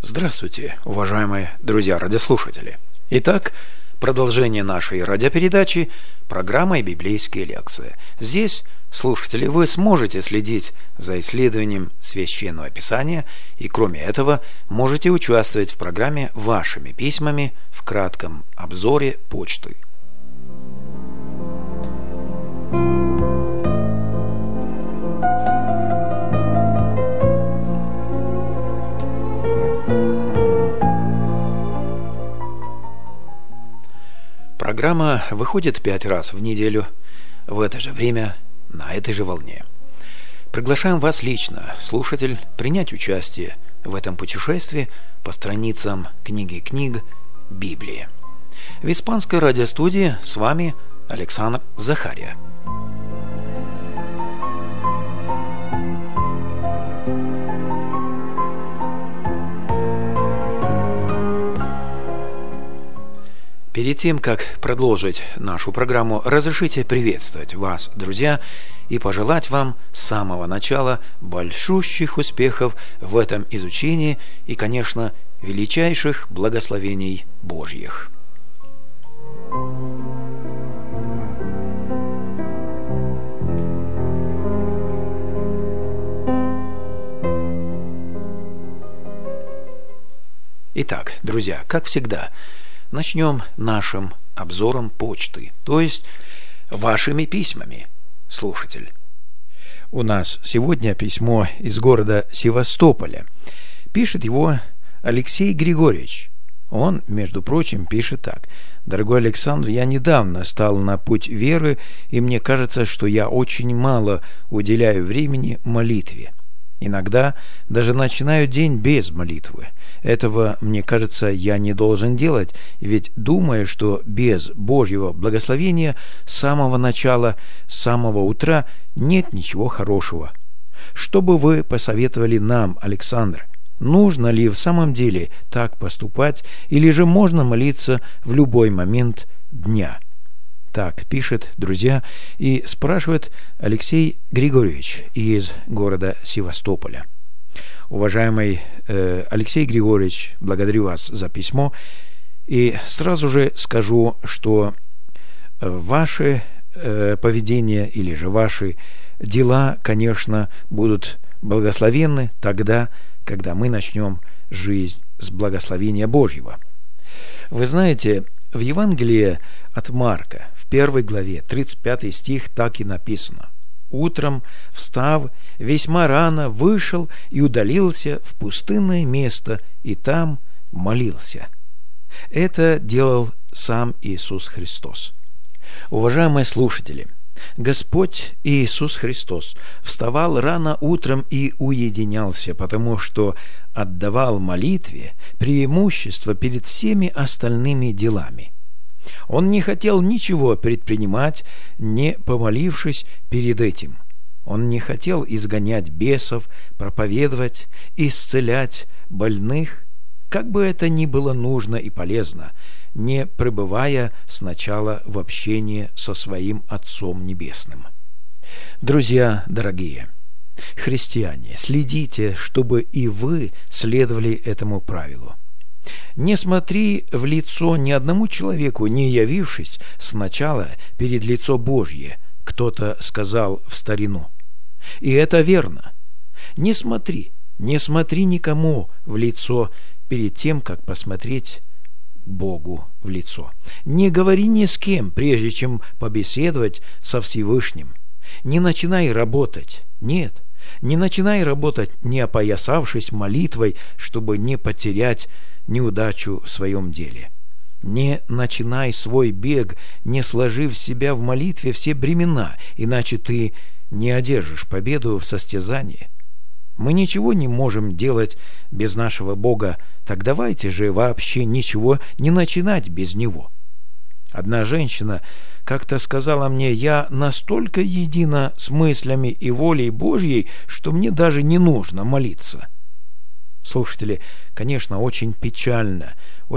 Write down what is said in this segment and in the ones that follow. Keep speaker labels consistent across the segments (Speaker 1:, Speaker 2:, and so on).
Speaker 1: Здравствуйте, уважаемые друзья-радиослушатели. Итак, продолжение нашей радиопередачи программой «Библейские лекции». Здесь, слушатели, вы сможете следить за исследованием Священного Писания и, кроме этого, можете участвовать в программе вашими письмами в кратком обзоре почты. Программа выходит 5 раз в неделю, в это же время, на этой же волне. Приглашаем вас лично, слушатель, принять участие в этом путешествии по страницам книги книг Библии. В испанской радиостудии с вами Александр Захария. Перед тем, как продолжить нашу программу, разрешите приветствовать вас, друзья, и пожелать вам с самого начала большущих успехов в этом изучении и, конечно, величайших благословений Божьих. Итак, друзья, как всегда, начнем нашим обзором почты, то есть вашими письмами, слушатель. У нас сегодня письмо из города Севастополя. Пишет его Алексей Григорьевич. Он, между прочим, пишет так: «Дорогой Александр, я недавно стал на путь веры, и мне кажется, что я очень мало уделяю времени молитве. Иногда даже начинаю день без молитвы. Этого, мне кажется, я не должен делать, ведь думаю, что без Божьего благословения с самого начала, с самого утра нет ничего хорошего. Что бы вы посоветовали нам, Александр? Нужно ли в самом деле так поступать, или же можно молиться в любой момент дня?» Так пишет, друзья, и спрашивает Алексей Григорьевич из города Севастополя. Уважаемый Алексей Григорьевич, благодарю вас за письмо, и сразу же скажу, что ваше поведение или же ваши дела, конечно, будут благословенны тогда, когда мы начнем жизнь с благословения Божьего. Вы знаете, в Евангелии от Марка, в 1 главе, 35 стих, так и написано: «Утром, встав, весьма рано вышел и удалился в пустынное место, и там молился». Это делал сам Иисус Христос. Уважаемые слушатели, Господь Иисус Христос вставал рано утром и уединялся, потому что отдавал молитве преимущество перед всеми остальными делами. Он не хотел ничего предпринимать, не помолившись перед этим. Он не хотел изгонять бесов, проповедовать, исцелять больных, как бы это ни было нужно и полезно, не пребывая сначала в общении со своим Отцом Небесным. Друзья дорогие, христиане, следите, чтобы и вы следовали этому правилу. Не смотри в лицо ни одному человеку, не явившись сначала перед лицо Божье, кто-то сказал в старину. И это верно. Не смотри никому в лицо перед тем, как посмотреть Богу в лицо. Не говори ни с кем, прежде чем побеседовать со Всевышним. Не начинай работать. Нет, не начинай работать, не опоясавшись молитвой, чтобы не потерять неудачу в своем деле. Не начинай свой бег, не сложив себя в молитве все бремена, иначе ты не одержишь победу в состязании. Мы ничего не можем делать без нашего Бога, так давайте же вообще ничего не начинать без Него. Одна женщина как-то сказала мне: «Я настолько едина с мыслями и волей Божьей, что мне даже не нужно молиться». Слушатели, конечно, очень печально,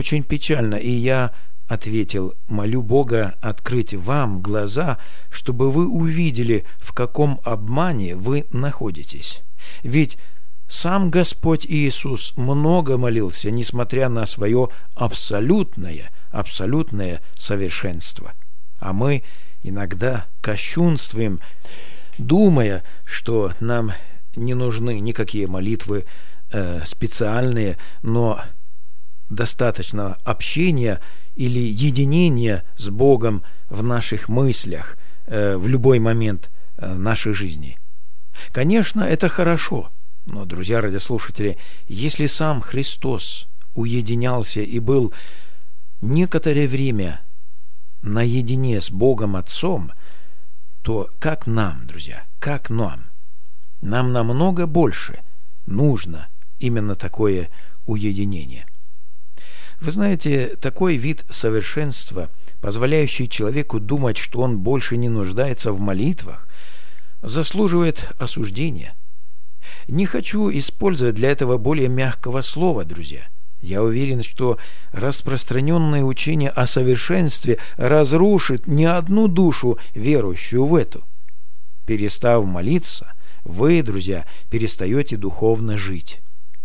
Speaker 1: и я ответил: молю Бога открыть вам глаза, чтобы вы увидели, в каком обмане вы находитесь. Ведь Сам Господь Иисус много молился, несмотря на свое абсолютное совершенство. А мы иногда кощунствуем, думая, что нам не нужны никакие молитвы специальные, но достаточно общения или единения с Богом в наших мыслях в любой момент нашей жизни. Конечно, это хорошо, но, друзья радиослушатели, если сам Христос уединялся и был некоторое время наедине с Богом Отцом, то как нам, друзья, как нам? Нам намного больше нужно именно такое уединение. Вы знаете, такой вид совершенства, позволяющий человеку думать, что он больше не нуждается в молитвах, заслуживает осуждения. Не хочу использовать для этого более мягкого слова, друзья. Я уверен, что распространенное учение о совершенстве разрушит не одну душу, верующую в это. Перестав молиться, вы, друзья, перестаете духовно жить.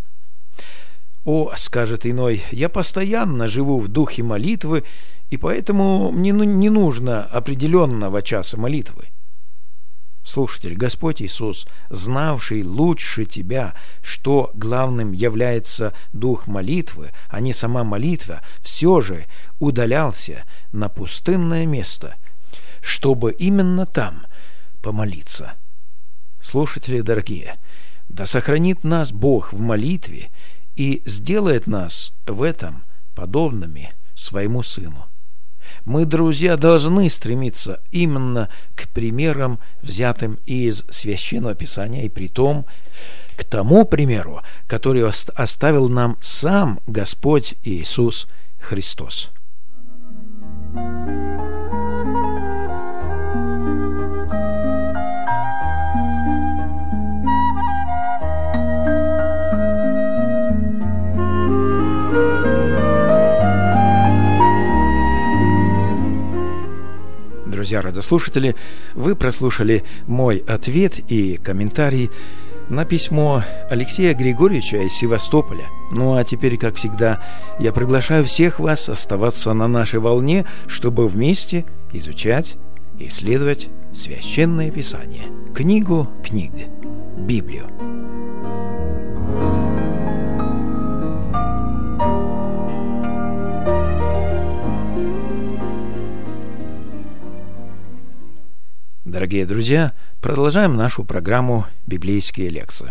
Speaker 1: «О, — скажет иной, — я постоянно живу в духе молитвы, и поэтому мне не нужно определенного часа молитвы». Слушатель, Господь Иисус, знавший лучше тебя, что главным является дух молитвы, а не сама молитва, все же удалялся на пустынное место, чтобы именно там помолиться. Слушатели дорогие, да сохранит нас Бог в молитве и сделает нас в этом подобными своему Сыну. Мы, друзья, должны стремиться именно к примерам, взятым из Священного Писания, и притом к тому примеру, который оставил нам сам Господь Иисус Христос. Друзья радиослушатели, вы прослушали мой ответ и комментарий на письмо Алексея Григорьевича из Севастополя. Ну а теперь, как всегда, я приглашаю всех вас оставаться на нашей волне, чтобы вместе изучать и исследовать Священное Писание, книгу книг, Библию. Дорогие друзья, продолжаем нашу программу «Библейские лекции».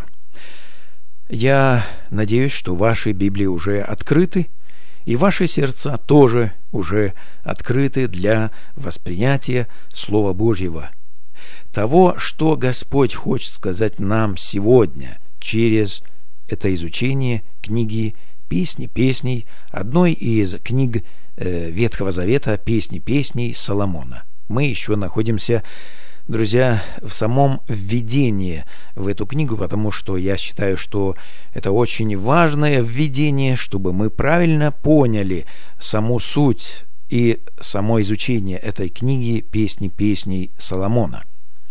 Speaker 1: Я надеюсь, что ваши Библии уже открыты, и ваши сердца тоже уже открыты для воспринятия Слова Божьего, того, что Господь хочет сказать нам сегодня через это изучение книги «Песни песней», одной из книг Ветхого Завета «Песни песней» Соломона. Мы еще находимся, друзья, в самом введении в эту книгу, потому что я считаю, что это очень важное введение, чтобы мы правильно поняли саму суть и само изучение этой книги «Песни песней» Соломона.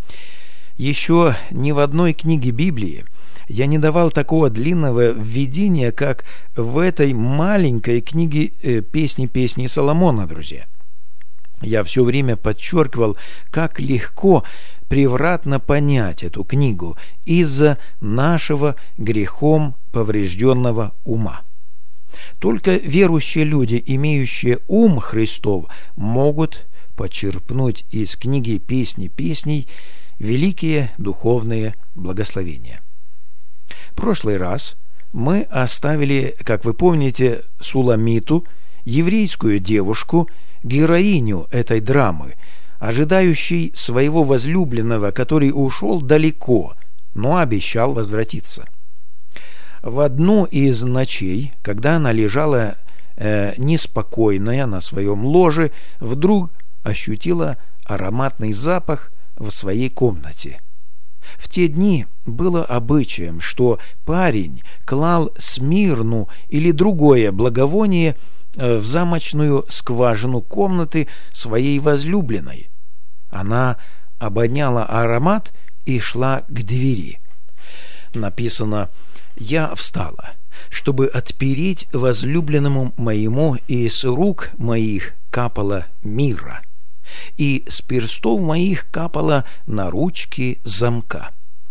Speaker 1: Еще ни в одной книге Библии я не давал такого длинного введения, как в этой маленькой книге «Песни песней Соломона», друзья. Я все время подчеркивал, как легко превратно понять эту книгу из-за нашего грехом поврежденного ума. Только верующие люди, имеющие ум Христов, могут почерпнуть из книги «Песни песней» великие духовные благословения. В прошлый раз мы оставили, как вы помните, Суламиту, еврейскую девушку, героиню этой драмы, ожидающей своего возлюбленного, который ушел далеко, но обещал возвратиться. В одну из ночей, когда она лежала неспокойная на своем ложе, вдруг ощутила ароматный запах в своей комнате. В те дни было обычаем, что парень клал смирну или другое благовоние в замочную скважину комнаты своей возлюбленной. Она обоняла аромат и шла к двери. Написано: я встала, чтобы отпереть возлюбленному моему, и с рук моих капало мира, и с перстов моих капало на ручки замка».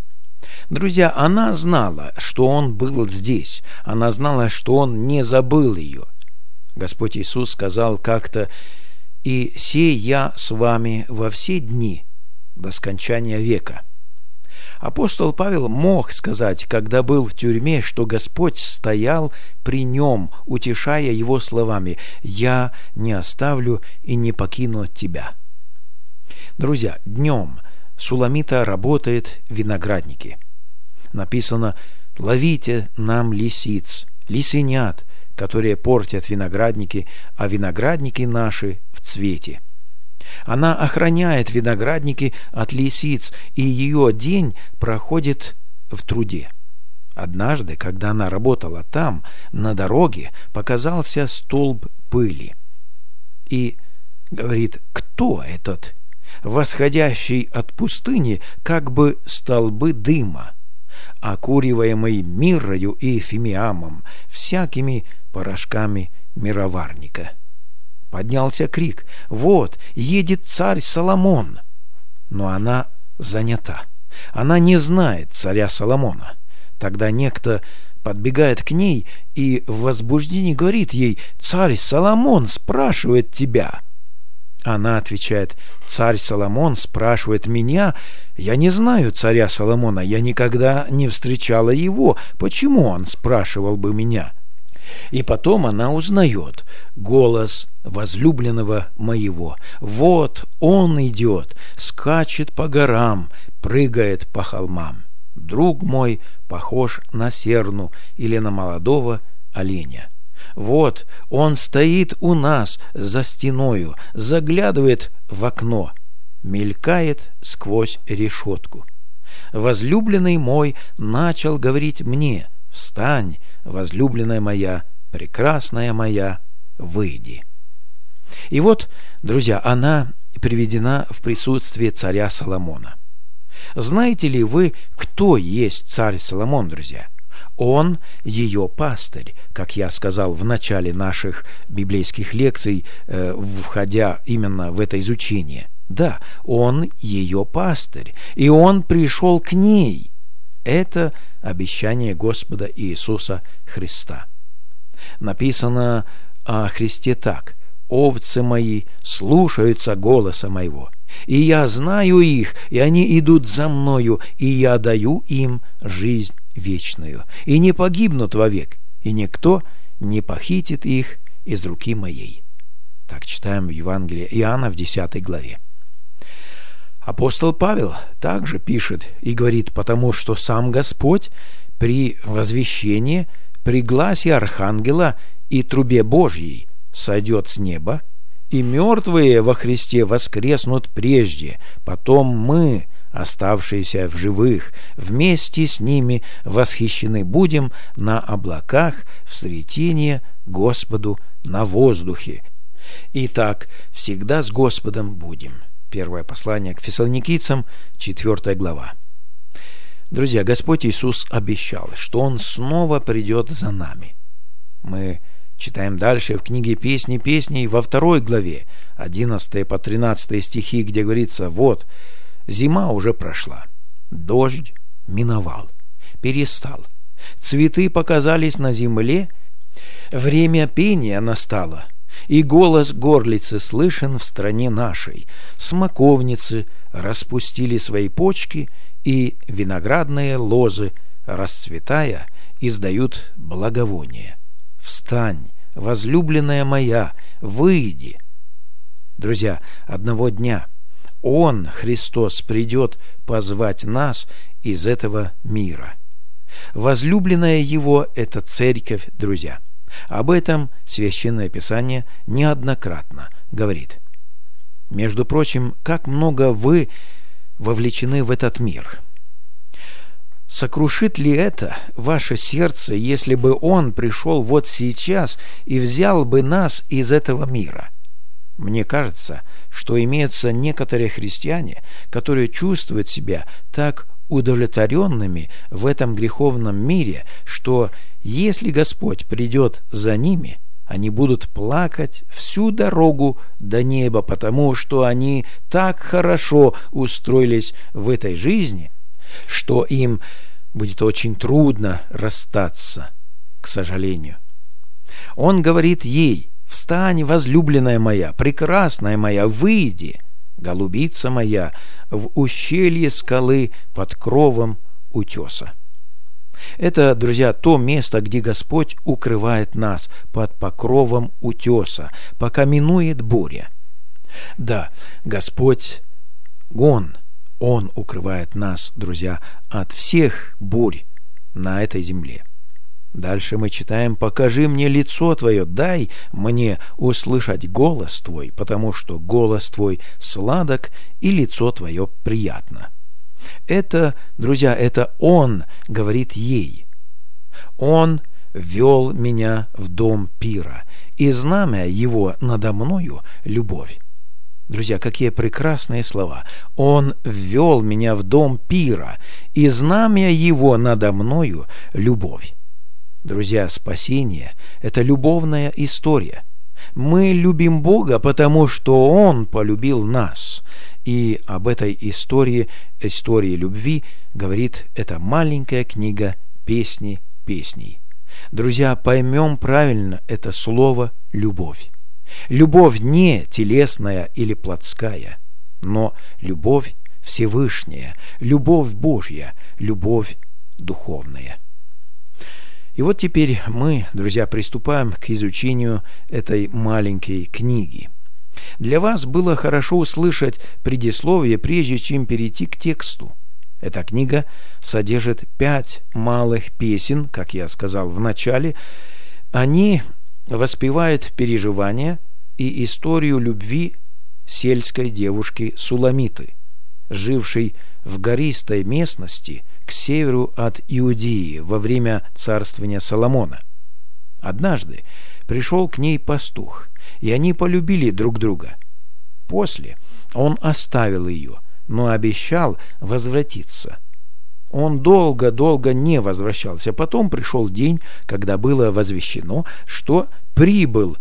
Speaker 1: Друзья, она знала, что он был здесь. Она знала, что он не забыл ее. Господь Иисус сказал как-то: «И сей я с вами во все дни до скончания века». Апостол Павел мог сказать, когда был в тюрьме, что Господь стоял при нем, утешая его словами: «Я не оставлю и не покину тебя». Друзья, днем Суламита работает в винограднике. Написано: «Ловите нам лисиц, лисенят, которые портят виноградники, а виноградники наши в цвете». Она охраняет виноградники от лисиц, и ее день проходит в труде. Однажды, когда она работала там, на дороге показался столб пыли. И говорит: «Кто этот, восходящий от пустыни, как бы столбы дыма, окуриваемый миррою и фимиамом, всякими порошками мироварника?» Поднялся крик: «Вот, едет царь Соломон!» Но она занята. Она не знает царя Соломона. Тогда некто подбегает к ней и в возбуждении говорит ей: «Царь Соломон спрашивает тебя». Она отвечает: «Царь Соломон спрашивает меня? Я не знаю царя Соломона, я никогда не встречала его. Почему он спрашивал бы меня?» И потом она узнает голос возлюбленного моего. Вот он идет, скачет по горам, прыгает по холмам. Друг мой похож на серну или на молодого оленя. Вот он стоит у нас за стеною, заглядывает в окно, мелькает сквозь решетку. Возлюбленный мой начал говорить мне: «Встань, возлюбленная моя, прекрасная моя, выйди». И вот, друзья, она приведена в присутствие царя Соломона. Знаете ли вы, кто есть царь Соломон, друзья? Он ее пастырь, как я сказал в начале наших библейских лекций, входя именно в это изучение. Да, он ее пастырь, и он пришел к ней. Это обещание Господа Иисуса Христа. Написано о Христе так: «Овцы мои слушаются голоса моего, и я знаю их, и они идут за мною, и я даю им жизнь вечную, и не погибнут вовек, и никто не похитит их из руки моей». Так читаем в Евангелии Иоанна в 10 главе. Апостол Павел также пишет и говорит: «Потому что сам Господь при возвещении, при гласе архангела и трубе Божьей сойдет с неба, и мертвые во Христе воскреснут прежде, потом мы, оставшиеся в живых, вместе с ними восхищены будем на облаках в сретение Господу на воздухе. Итак, всегда с Господом будем». Первое послание к Фессалоникийцам, 4 глава. Друзья, Господь Иисус обещал, что Он снова придет за нами. Мы читаем дальше в книге «Песни песней» во 2 главе, 11 по 13 стихи, где говорится: «Вот, зима уже прошла, дождь миновал, перестал, цветы показались на земле, время пения настало, и голос горлицы слышен в стране нашей. Смоковницы распустили свои почки, и виноградные лозы, расцветая, издают благовоние. Встань, возлюбленная моя, выйди». Друзья, одного дня Он, Христос, придет позвать нас из этого мира. Возлюбленная Его – это церковь, друзья. Об этом Священное Писание неоднократно говорит. Между прочим, как много вы вовлечены в этот мир. Сокрушит ли это ваше сердце, если бы Он пришел вот сейчас и взял бы нас из этого мира? Мне кажется, что имеются некоторые христиане, которые чувствуют себя так удовлетворенными в этом греховном мире, что если Господь придет за ними, они будут плакать всю дорогу до неба, потому что они так хорошо устроились в этой жизни, что им будет очень трудно расстаться, к сожалению. Он говорит ей: «Встань, возлюбленная моя, прекрасная моя, выйди, голубица моя, в ущелье скалы под кровом утеса». Это, друзья, то место, где Господь укрывает нас под покровом утеса, пока минует буря. Да, Господь, Он укрывает нас, друзья, от всех бурь на этой земле. Дальше мы читаем: «Покажи мне лицо Твое, дай мне услышать голос Твой, потому что голос Твой сладок и лицо Твое приятно». Это, друзья, это Он говорит ей. «Он вел меня в дом пира, и знамя Его надо мною — любовь». Друзья, какие прекрасные слова. «Он ввел меня в дом пира, и знамя Его надо мною — любовь». Друзья, спасение – это любовная история. Мы любим Бога, потому что Он полюбил нас. И об этой истории любви, говорит эта маленькая книга «Песни песней». Друзья, поймем правильно это слово «любовь». Любовь не телесная или плотская, но любовь Всевышняя, любовь Божья, любовь духовная. И вот теперь мы, друзья, приступаем к изучению этой маленькой книги. Для вас было хорошо услышать предисловие, прежде чем перейти к тексту. Эта книга содержит 5 малых песен, как я сказал в начале. Они воспевают переживания и историю любви сельской девушки Суламиты, жившей в гористой местности к северу от Иудеи во время царствования Соломона. Однажды пришел к ней пастух, и они полюбили друг друга. После он оставил ее, но обещал возвратиться. Он долго не возвращался. Потом пришел день, когда было возвещено, что прибыл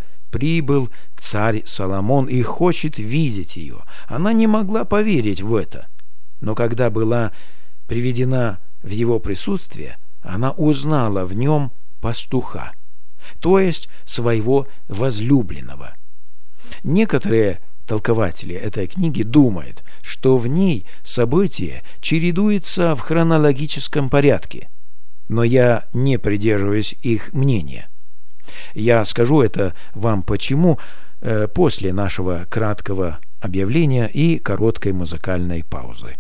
Speaker 1: царь Соломон и хочет видеть ее. Она не могла поверить в это. Но когда была приведена в его присутствие, она узнала в нем пастуха, то есть своего возлюбленного. Некоторые толкователи этой книги думают, что в ней события чередуются в хронологическом порядке, но я не придерживаюсь их мнения. Я скажу это вам почему после нашего краткого объявления и короткой музыкальной паузы.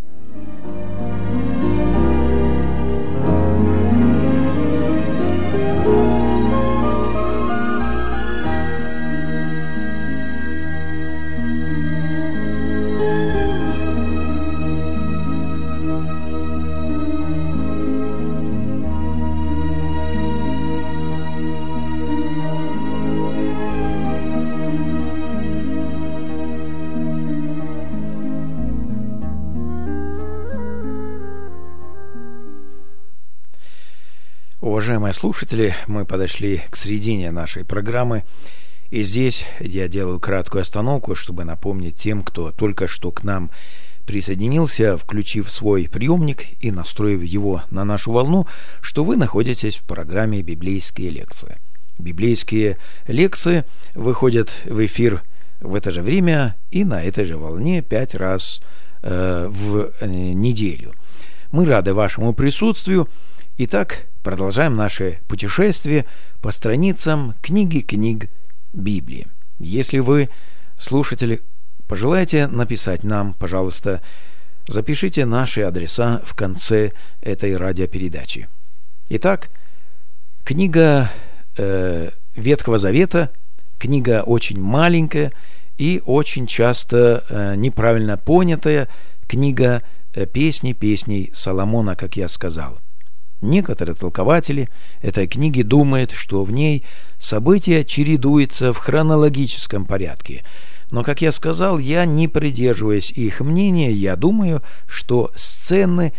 Speaker 1: Уважаемые слушатели, мы подошли к середине нашей программы, и здесь я делаю краткую остановку, чтобы напомнить тем, кто только что к нам присоединился, включив свой приемник и настроив его на нашу волну, что вы находитесь в программе «Библейские лекции». Библейские лекции выходят в эфир в это же время и на этой же волне 5 раз в неделю. Мы рады вашему присутствию. Итак, продолжаем наше путешествие по страницам книги книг Библии. Если вы, слушатели, пожелаете написать нам, пожалуйста, запишите наши адреса в конце этой радиопередачи. Итак, книга Ветхого Завета, книга очень маленькая и очень часто неправильно понятая, книга песней Соломона, как я сказал. Некоторые толкователи этой книги думают, что в ней события чередуются в хронологическом порядке, Но, как я сказал, я не придерживаюсь их мнения. Я думаю, что сцены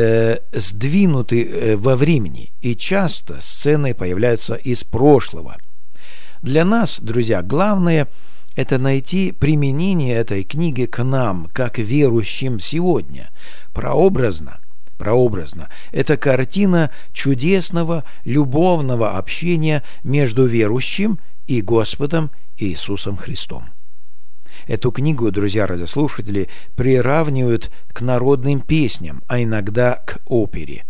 Speaker 1: сдвинуты во времени, и часто сцены появляются из прошлого. Для нас, друзья, главное – это найти применение этой книги к нам, как верующим сегодня. Прообразно. Это картина чудесного любовного общения между верующим и Господом Иисусом Христом. Эту книгу, друзья радиослушатели, приравнивают к народным песням, а иногда к опере.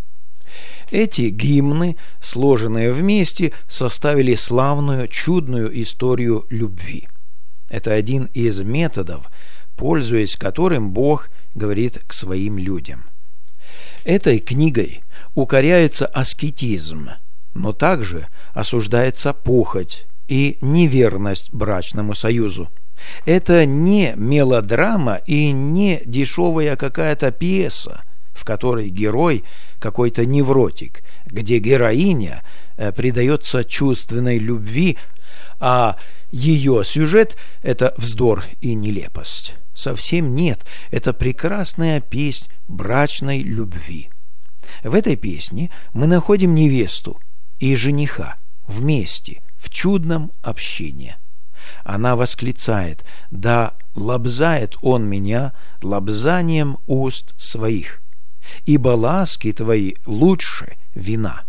Speaker 1: Эти гимны, сложенные вместе, составили славную, чудную историю любви. Это один из методов, пользуясь которым Бог говорит к своим людям. Этой книгой укоряется аскетизм, но также осуждается похоть и неверность брачному союзу. Это не мелодрама и не дешевая какая-то пьеса, в которой герой какой-то невротик, где героиня предается чувственной любви, а ее сюжет – это вздор и нелепость. Совсем нет, это прекрасная песнь брачной любви. В этой песне мы находим невесту и жениха вместе, в чудном общении. Она восклицает: «Да лобзает он меня лобзанием уст своих, ибо ласки твои лучше вина».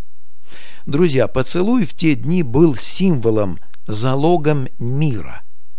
Speaker 1: Друзья, поцелуй в те дни был символом, залогом мира.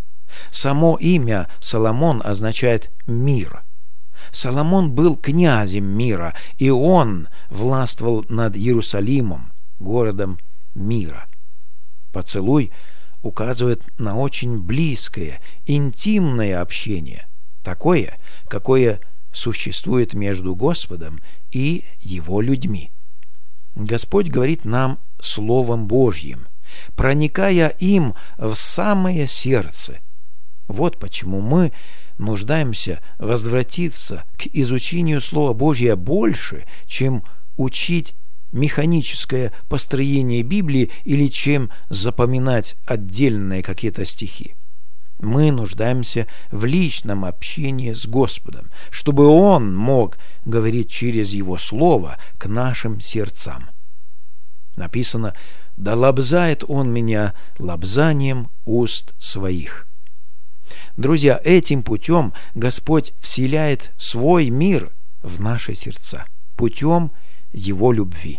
Speaker 1: Само имя Соломон означает «мир». Соломон был князем мира, и он властвовал над Иерусалимом, городом мира. Поцелуй указывает на очень близкое, интимное общение, такое, какое существует между Господом и Его людьми. Господь говорит нам Словом Божьим, проникая им в самое сердце. Вот почему мы нуждаемся возвратиться к изучению Слова Божьего больше, чем учить механическое построение Библии или чем запоминать отдельные какие-то стихи. Мы нуждаемся в личном общении с Господом, чтобы Он мог говорить через Его Слово к нашим сердцам. Написано: «Да лобзает Он меня лобзанием уст своих». Друзья, этим путем Господь вселяет свой мир в наши сердца, путем Его любви.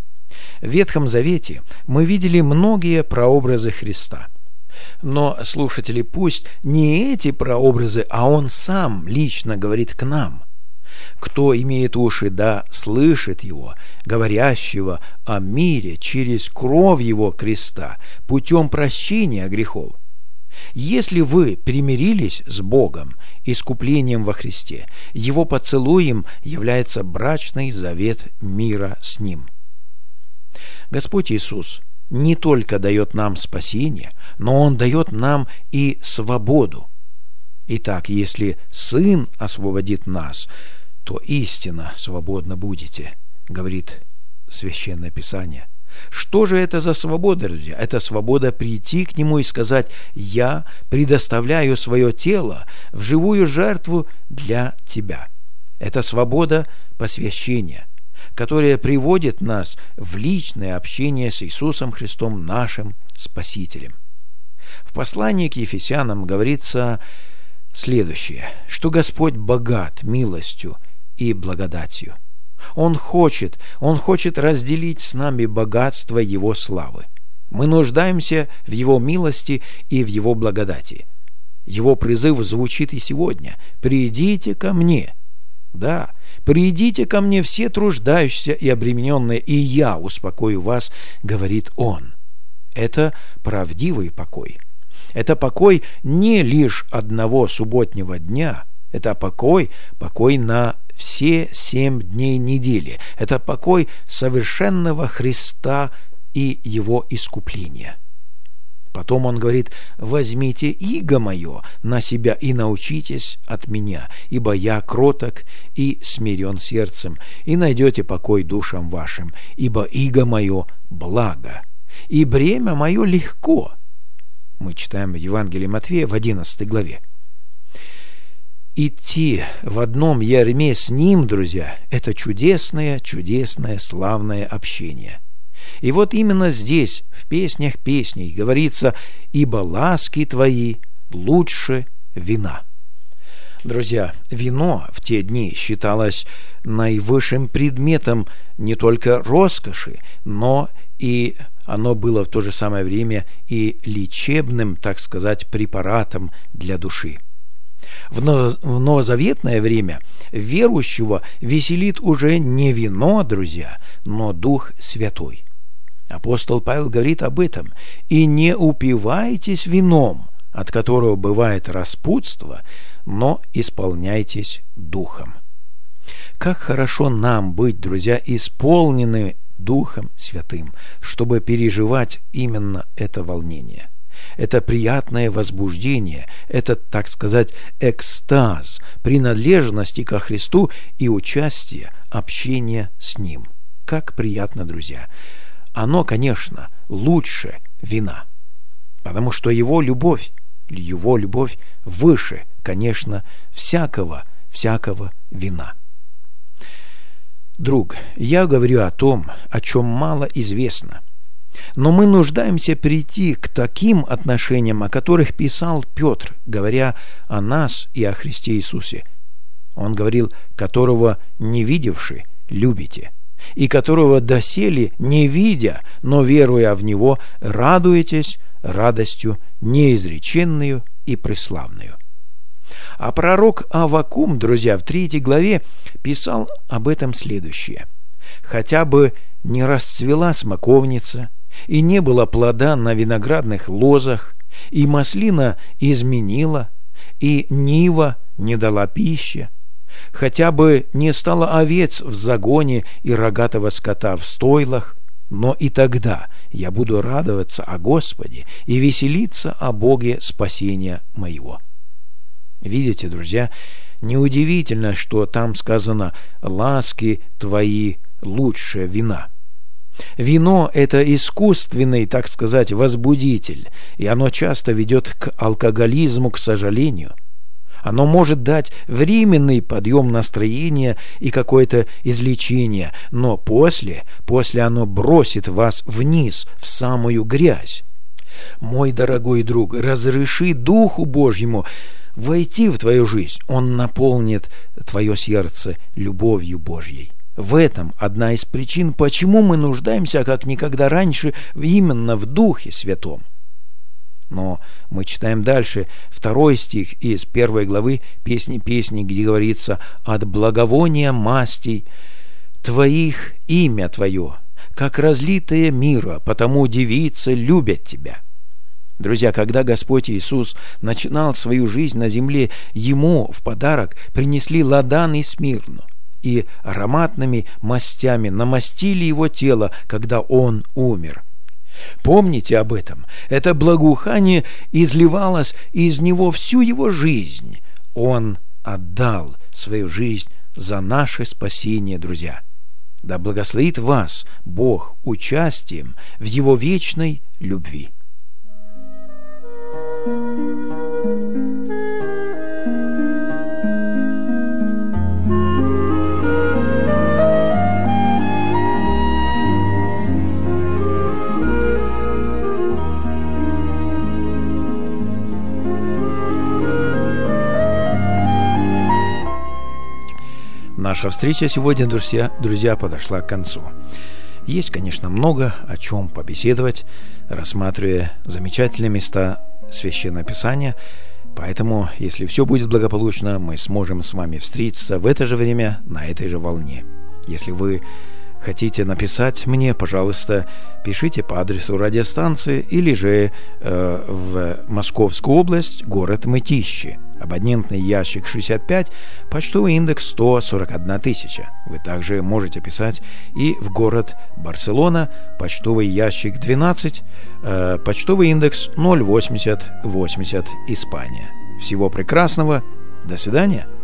Speaker 1: В Ветхом Завете мы видели многие прообразы Христа. Но, слушатели, пусть не эти прообразы, а Он сам лично говорит к нам. Кто имеет уши, да слышит Его, говорящего о мире через кровь Его креста, путем прощения грехов. Если вы примирились с Богом искуплением во Христе, Его поцелуем является брачный завет мира с Ним. Господь Иисус не только дает нам спасение, но Он дает нам и свободу. Итак, если Сын освободит нас, то истинно свободны будете, говорит Священное Писание. Что же это за свобода, друзья? Это свобода прийти к Нему и сказать: «Я предоставляю свое тело в живую жертву для Тебя». Это свобода посвящения, которая приводит нас в личное общение с Иисусом Христом, нашим Спасителем. В послании к Ефесянам говорится следующее, что Господь богат милостью и благодатью. Он хочет разделить с нами богатство Его славы. Мы нуждаемся в Его милости и в Его благодати. Его призыв звучит и сегодня: «Придите ко мне». Да, «Придите ко мне все труждающиеся и обремененные, и я успокою вас», говорит Он. Это правдивый покой. Это покой не лишь одного субботнего дня, это покой на все 7 дней недели. Это покой совершенного Христа и Его искупления. Потом Он говорит: «Возьмите иго мое на себя и научитесь от меня, ибо я кроток и смирен сердцем, и найдете покой душам вашим, ибо иго мое благо, и бремя мое легко». Мы читаем в Евангелии Матфея в 11 главе. Идти в одном ярме с Ним, друзья, это чудесное, славное общение. И вот именно здесь, в песнях песней, говорится: «Ибо ласки твои лучше вина». Друзья, вино в те дни считалось наивысшим предметом не только роскоши, но и оно было в то же самое время и лечебным, так сказать, препаратом для души. В новозаветное время верующего веселит уже не вино, друзья, но Дух Святой. Апостол Павел говорит об этом: «И не упивайтесь вином, от которого бывает распутство, но исполняйтесь Духом». Как хорошо нам быть, друзья, исполнены Духом Святым, чтобы переживать именно это волнение. Это приятное возбуждение, это, так сказать, экстаз, принадлежности ко Христу и участие, общение с Ним. Как приятно, друзья! Оно, конечно, лучше вина, потому что Его любовь выше, конечно, всякого вина. Друг, я говорю о том, о чем мало известно. Но мы нуждаемся прийти к таким отношениям, о которых писал Петр, говоря о нас и о Христе Иисусе. Он говорил: «Которого не видевши, любите, и которого доселе не видя, но веруя в Него, радуетесь радостью неизреченную и преславную». А пророк Аввакум, друзья, в 3 главе писал об этом следующее: «Хотя бы не расцвела смоковница, и не было плода на виноградных лозах, и маслина изменила, и нива не дала пищи, хотя бы не стало овец в загоне и рогатого скота в стойлах, но и тогда я буду радоваться о Господе и веселиться о Боге спасения моего». Видите, друзья, неудивительно, что там сказано: «Ласки твои лучше вина». Вино – это искусственный, так сказать, возбудитель, и оно часто ведет к алкоголизму, к сожалению. Оно может дать временный подъем настроения и какое-то излечение, но после оно бросит вас вниз, в самую грязь. Мой дорогой друг, разреши Духу Божьему войти в твою жизнь. Он наполнит твое сердце любовью Божьей. В этом одна из причин, почему мы нуждаемся как никогда раньше именно в Духе Святом. Но мы читаем дальше 2 стих из 1 главы «Песни песней», где говорится: «От благовония мастей твоих имя твое, как разлитое мира, потому девицы любят тебя». Друзья, когда Господь Иисус начинал свою жизнь на земле, Ему в подарок принесли ладан и смирну, и ароматными мастями намастили Его тело, когда Он умер. Помните об этом. Это благоухание изливалось из Него всю Его жизнь. Он отдал свою жизнь за наше спасение, друзья. Да благословит вас Бог участием в Его вечной любви. Наша встреча сегодня, друзья, подошла к концу. Есть, конечно, много о чем побеседовать, рассматривая замечательные места Священного Писания. Поэтому, если все будет благополучно, мы сможем с вами встретиться в это же время, на этой же волне. Если вы хотите написать мне, пожалуйста, пишите по адресу радиостанции или же в Московскую область, город Мытищи, абонентный ящик 65, почтовый индекс 141 тысяча. Вы также можете писать и в город Барселона, почтовый ящик 12, почтовый индекс 08080, Испания. Всего прекрасного, до свидания.